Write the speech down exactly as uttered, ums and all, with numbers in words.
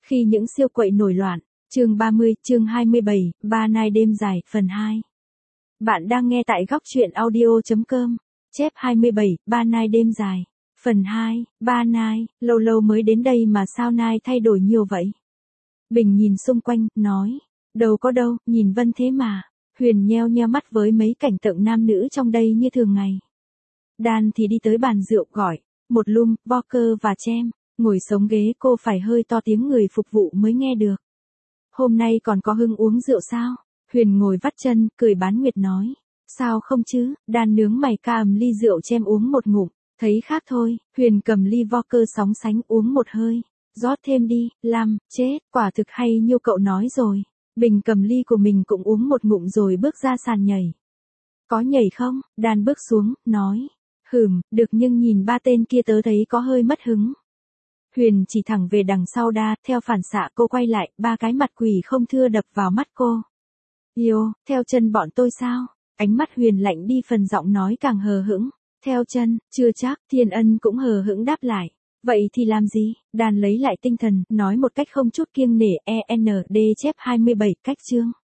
Khi những siêu quậy nổi loạn, chương ba mươi, chương hai mươi bảy, ba night đêm dài, phần hai. Bạn đang nghe tại góc truyện audio chấm com, chép hai mươi bảy, ba night đêm dài, phần hai, ba night, lâu lâu mới đến đây mà sao night thay đổi nhiều vậy? Bình nhìn xung quanh, nói, đâu có đâu, nhìn Vân thế mà. Huyền nheo nheo mắt với mấy cảnh tượng nam nữ trong đây như thường ngày. Dan thì đi tới bàn rượu gọi, một lum, vodka và chem. Ngồi sống ghế cô phải hơi to tiếng người phục vụ mới nghe được. Hôm nay còn có hưng uống rượu sao? Huyền ngồi vắt chân, cười bán nguyệt nói. Sao không chứ, Dan nướng mày ca ầm ly rượu chem uống một ngụm, thấy khác thôi. Huyền cầm ly vodka sóng sánh uống một hơi. Rót thêm đi, Lam, chết, quả thực hay như cậu nói rồi. Bình cầm ly của mình cũng uống một ngụm rồi bước ra sàn nhảy. Có nhảy không? Dan bước xuống, nói. Hừm, được nhưng nhìn ba tên kia tớ thấy có hơi mất hứng. Huyền chỉ thẳng về đằng sau đa, theo phản xạ cô quay lại, ba cái mặt quỷ không thưa đập vào mắt cô. Yêu, theo chân bọn tôi sao? Ánh mắt Huyền lạnh đi phần giọng nói càng hờ hững. Theo chân, chưa chắc, Thiên Ân cũng hờ hững đáp lại. Vậy thì làm gì? Dan lấy lại tinh thần, nói một cách không chút kiêng nể e en đê chép hai mươi bảy cách chương.